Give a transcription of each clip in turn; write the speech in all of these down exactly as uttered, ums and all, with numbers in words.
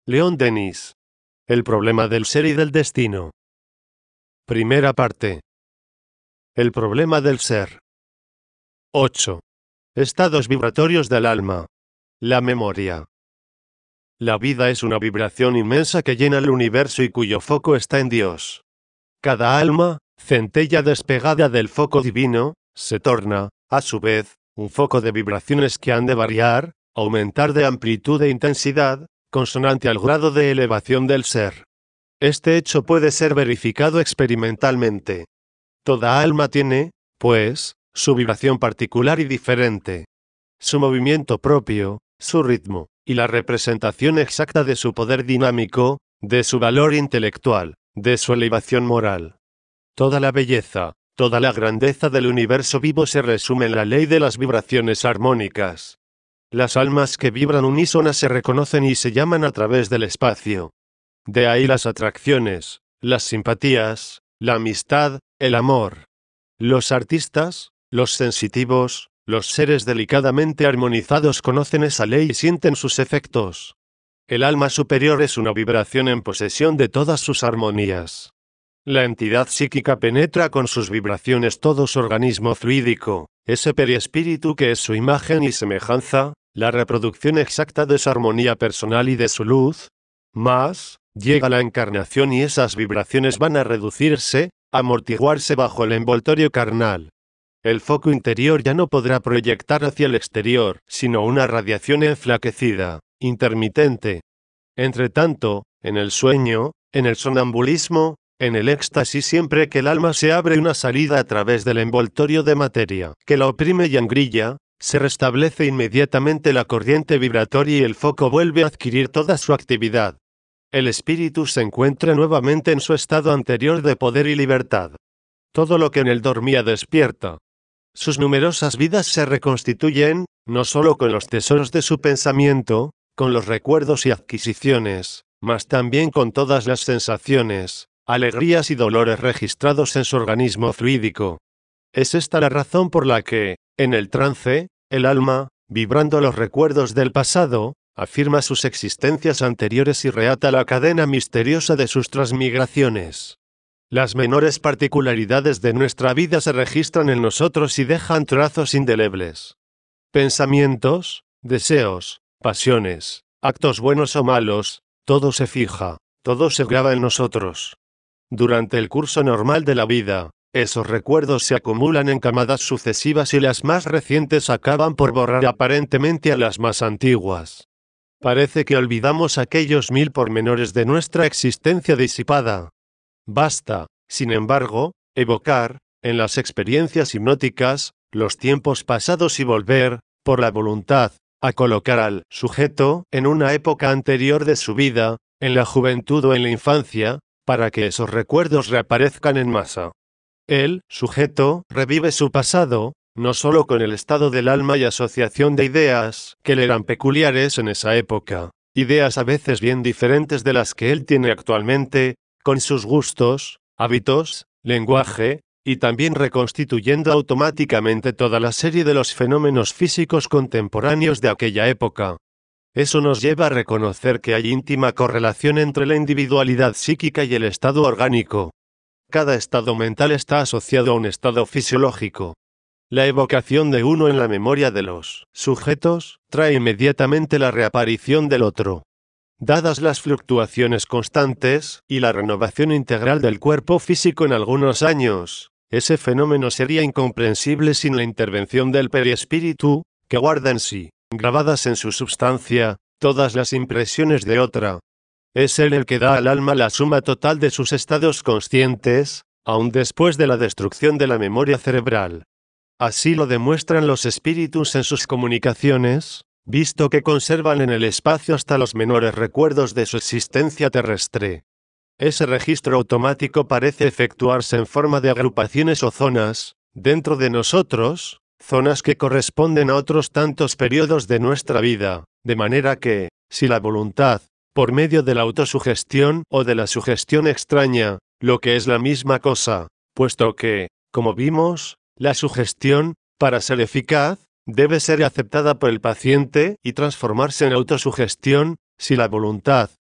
Leon Denis. El problema del ser y del destino. Primera parte. El problema del ser. ocho. Estados vibratorios del alma. La memoria. La vida es una vibración inmensa que llena el universo y cuyo foco está en Dios. Cada alma, centella despegada del foco divino, se torna, a su vez, un foco de vibraciones que han de variar, aumentar de amplitud e intensidad, consonante al grado de elevación del ser. Este hecho puede ser verificado experimentalmente. Toda alma tiene, pues, su vibración particular y diferente. Su movimiento propio, su ritmo, y la representación exacta de su poder dinámico, de su valor intelectual, de su elevación moral. Toda la belleza, toda la grandeza del universo vivo se resume en la ley de las vibraciones armónicas. Las almas que vibran unísonas se reconocen y se llaman a través del espacio. De ahí las atracciones, las simpatías, la amistad, el amor. Los artistas, los sensitivos, los seres delicadamente armonizados conocen esa ley y sienten sus efectos. El alma superior es una vibración en posesión de todas sus armonías. La entidad psíquica penetra con sus vibraciones todo su organismo fluídico, ese periespíritu que es su imagen y semejanza, la reproducción exacta de su armonía personal y de su luz. Más, llega la encarnación y esas vibraciones van a reducirse, amortiguarse bajo el envoltorio carnal. El foco interior ya no podrá proyectar hacia el exterior, sino una radiación enflaquecida, intermitente. Entretanto, en el sueño, en el sonambulismo, en el éxtasis, siempre que el alma se abre una salida a través del envoltorio de materia que la oprime y engrilla, se restablece inmediatamente la corriente vibratoria y el foco vuelve a adquirir toda su actividad. El espíritu se encuentra nuevamente en su estado anterior de poder y libertad. Todo lo que en él dormía despierta. Sus numerosas vidas se reconstituyen, no solo con los tesoros de su pensamiento, con los recuerdos y adquisiciones, mas también con todas las sensaciones, alegrías y dolores registrados en su organismo fluídico. Es esta la razón por la que, en el trance, el alma, vibrando los recuerdos del pasado, afirma sus existencias anteriores y reata la cadena misteriosa de sus transmigraciones. Las menores particularidades de nuestra vida se registran en nosotros y dejan trazos indelebles. Pensamientos, deseos, pasiones, actos buenos o malos, todo se fija, todo se graba en nosotros. Durante el curso normal de la vida, esos recuerdos se acumulan en camadas sucesivas y las más recientes acaban por borrar aparentemente a las más antiguas. Parece que olvidamos aquellos mil pormenores de nuestra existencia disipada. Basta, sin embargo, evocar, en las experiencias hipnóticas, los tiempos pasados y volver, por la voluntad, a colocar al sujeto en una época anterior de su vida, en la juventud o en la infancia, para que esos recuerdos reaparezcan en masa. El sujeto revive su pasado, no solo con el estado del alma y asociación de ideas que le eran peculiares en esa época, ideas a veces bien diferentes de las que él tiene actualmente, con sus gustos, hábitos, lenguaje, y también reconstituyendo automáticamente toda la serie de los fenómenos físicos contemporáneos de aquella época. Eso nos lleva a reconocer que hay íntima correlación entre la individualidad psíquica y el estado orgánico. Cada estado mental está asociado a un estado fisiológico. La evocación de uno en la memoria de los sujetos trae inmediatamente la reaparición del otro. Dadas las fluctuaciones constantes y la renovación integral del cuerpo físico en algunos años, ese fenómeno sería incomprensible sin la intervención del periespíritu, que guarda en sí, grabadas en su substancia, todas las impresiones de otra. Es él el que da al alma la suma total de sus estados conscientes, aun después de la destrucción de la memoria cerebral. Así lo demuestran los espíritus en sus comunicaciones, visto que conservan en el espacio hasta los menores recuerdos de su existencia terrestre. Ese registro automático parece efectuarse en forma de agrupaciones o zonas, dentro de nosotros, zonas que corresponden a otros tantos periodos de nuestra vida, de manera que, si la voluntad, por medio de la autosugestión o de la sugestión extraña, lo que es la misma cosa, puesto que, como vimos, la sugestión, para ser eficaz, debe ser aceptada por el paciente y transformarse en autosugestión, si la voluntad,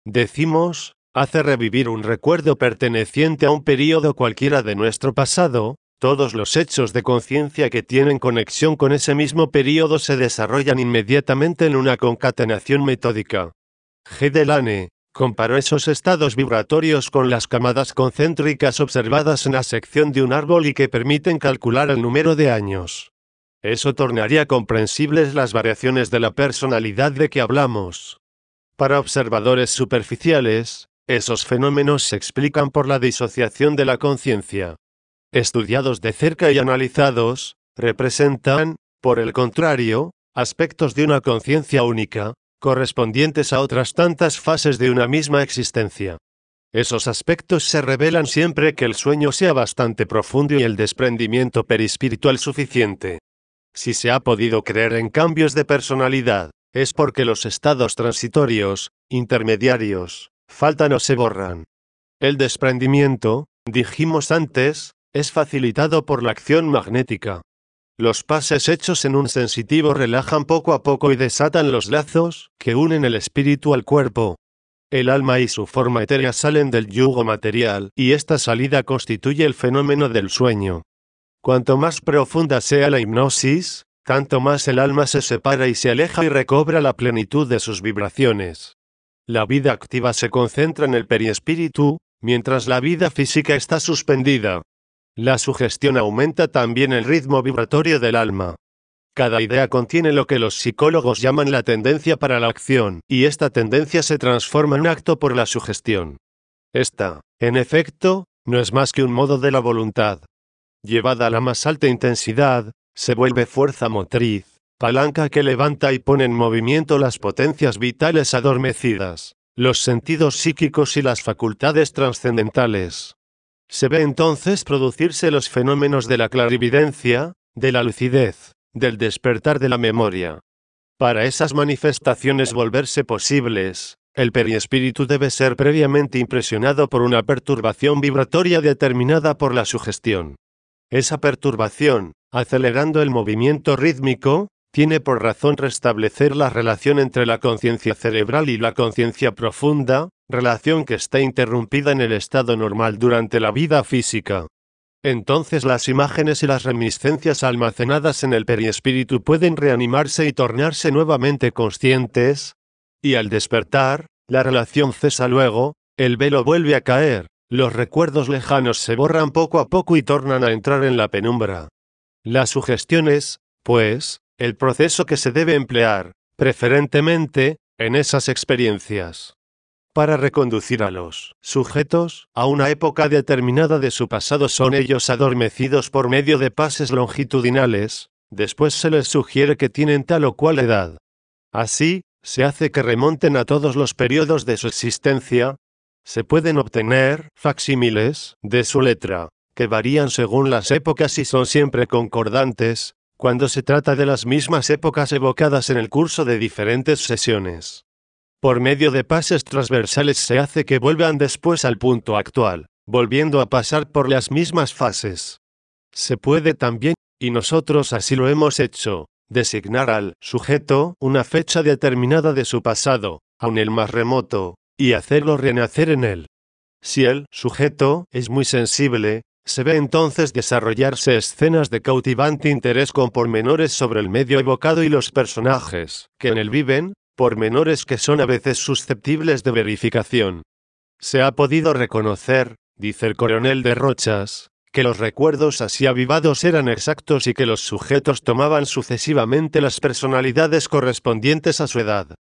Decimos, hace revivir un recuerdo perteneciente a un período cualquiera de nuestro pasado. Todos los hechos de conciencia que tienen conexión con ese mismo período se desarrollan inmediatamente en una concatenación metódica. G. Delane comparó esos estados vibratorios con las camadas concéntricas observadas en la sección de un árbol y que permiten calcular el número de años. Eso tornaría comprensibles las variaciones de la personalidad de que hablamos. Para observadores superficiales, esos fenómenos se explican por la disociación de la conciencia. Estudiados de cerca y analizados, representan, por el contrario, aspectos de una conciencia única, correspondientes a otras tantas fases de una misma existencia. Esos aspectos se revelan siempre que el sueño sea bastante profundo y el desprendimiento perispiritual suficiente. Si se ha podido creer en cambios de personalidad, es porque los estados transitorios, intermediarios, faltan o se borran. El desprendimiento, dijimos antes, es facilitado por la acción magnética. Los pases hechos en un sensitivo relajan poco a poco y desatan los lazos que unen el espíritu al cuerpo. El alma y su forma etérea salen del yugo material, y esta salida constituye el fenómeno del sueño. Cuanto más profunda sea la hipnosis, tanto más el alma se separa y se aleja y recobra la plenitud de sus vibraciones. La vida activa se concentra en el periespíritu, mientras la vida física está suspendida. La sugestión aumenta también el ritmo vibratorio del alma. Cada idea contiene lo que los psicólogos llaman la tendencia para la acción, y esta tendencia se transforma en acto por la sugestión. Esta, en efecto, no es más que un modo de la voluntad. Llevada a la más alta intensidad, se vuelve fuerza motriz, palanca que levanta y pone en movimiento las potencias vitales adormecidas, los sentidos psíquicos y las facultades trascendentales. Se ve entonces producirse los fenómenos de la clarividencia, de la lucidez, del despertar de la memoria. Para esas manifestaciones volverse posibles, el periespíritu debe ser previamente impresionado por una perturbación vibratoria determinada por la sugestión. Esa perturbación, acelerando el movimiento rítmico, tiene por razón restablecer la relación entre la conciencia cerebral y la conciencia profunda, relación que está interrumpida en el estado normal durante la vida física. Entonces las imágenes y las reminiscencias almacenadas en el periespíritu pueden reanimarse y tornarse nuevamente conscientes, y al despertar, la relación cesa luego, el velo vuelve a caer, los recuerdos lejanos se borran poco a poco y tornan a entrar en la penumbra. La sugestión es, pues, el proceso que se debe emplear, preferentemente, en esas experiencias. Para reconducir a los sujetos a una época determinada de su pasado son ellos adormecidos por medio de pases longitudinales, después se les sugiere que tienen tal o cual edad. Así, se hace que remonten a todos los periodos de su existencia. Se pueden obtener facsímiles de su letra, que varían según las épocas y son siempre concordantes, cuando se trata de las mismas épocas evocadas en el curso de diferentes sesiones. Por medio de pases transversales se hace que vuelvan después al punto actual, volviendo a pasar por las mismas fases. Se puede también, y nosotros así lo hemos hecho, designar al sujeto una fecha determinada de su pasado, aun el más remoto, y hacerlo renacer en él. Si el sujeto es muy sensible, se ve entonces desarrollarse escenas de cautivante interés con pormenores sobre el medio evocado y los personajes que en él viven, pormenores que son a veces susceptibles de verificación. Se ha podido reconocer, dice el coronel de Rochas, que los recuerdos así avivados eran exactos y que los sujetos tomaban sucesivamente las personalidades correspondientes a su edad.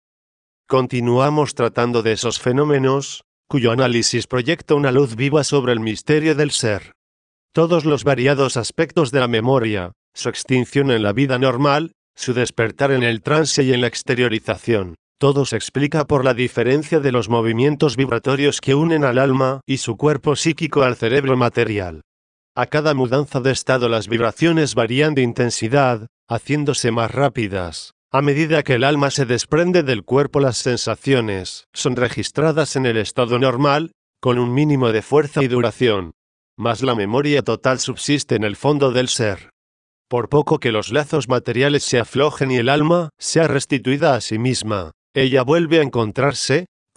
Continuamos tratando de esos fenómenos, cuyo análisis proyecta una luz viva sobre el misterio del ser. Todos los variados aspectos de la memoria, su extinción en la vida normal, su despertar en el trance y en la exteriorización, todo se explica por la diferencia de los movimientos vibratorios que unen al alma y su cuerpo psíquico al cerebro material. A cada mudanza de estado las vibraciones varían de intensidad, haciéndose más rápidas. A medida que el alma se desprende del cuerpo, las sensaciones son registradas en el estado normal, con un mínimo de fuerza y duración. Mas la memoria total subsiste en el fondo del ser. Por poco que los lazos materiales se aflojen y el alma sea restituida a sí misma, ella vuelve a encontrarse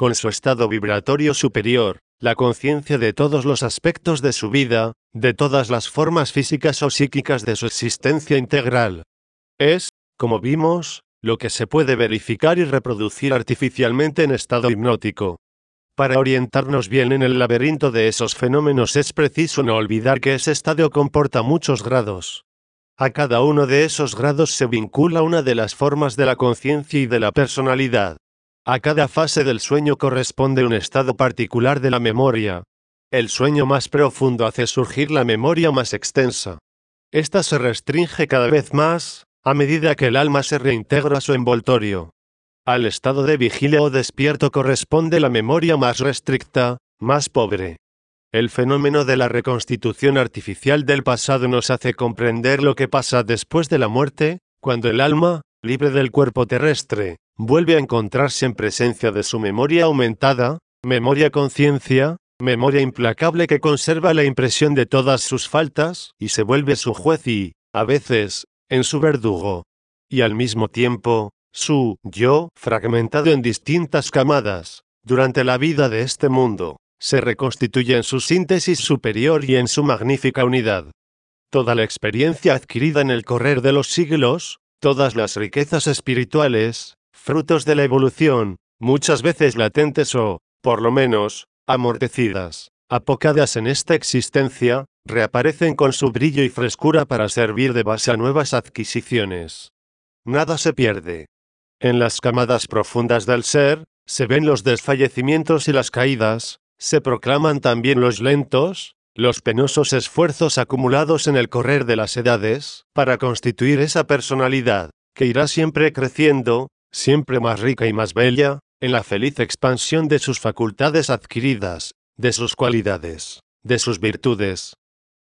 con su estado vibratorio superior, la conciencia de todos los aspectos de su vida, de todas las formas físicas o psíquicas de su existencia integral. Es, como vimos, lo que se puede verificar y reproducir artificialmente en estado hipnótico. Para orientarnos bien en el laberinto de esos fenómenos es preciso no olvidar que ese estado comporta muchos grados. A cada uno de esos grados se vincula una de las formas de la conciencia y de la personalidad. A cada fase del sueño corresponde un estado particular de la memoria. El sueño más profundo hace surgir la memoria más extensa. Esta se restringe cada vez más, a medida que el alma se reintegra a su envoltorio. Al estado de vigilia o despierto corresponde la memoria más restricta, más pobre. El fenómeno de la reconstitución artificial del pasado nos hace comprender lo que pasa después de la muerte, cuando el alma, libre del cuerpo terrestre, vuelve a encontrarse en presencia de su memoria aumentada, memoria conciencia, memoria implacable que conserva la impresión de todas sus faltas, y se vuelve su juez y, a veces, en su verdugo. Y al mismo tiempo, su yo, fragmentado en distintas camadas, durante la vida de este mundo, se reconstituye en su síntesis superior y en su magnífica unidad. Toda la experiencia adquirida en el correr de los siglos, todas las riquezas espirituales, frutos de la evolución, muchas veces latentes o, por lo menos, amortecidas, apocadas en esta existencia, reaparecen con su brillo y frescura para servir de base a nuevas adquisiciones. Nada se pierde. En las camadas profundas del ser, se ven los desfallecimientos y las caídas, se proclaman también los lentos, los penosos esfuerzos acumulados en el correr de las edades, para constituir esa personalidad, que irá siempre creciendo, siempre más rica y más bella, en la feliz expansión de sus facultades adquiridas, de sus cualidades, de sus virtudes,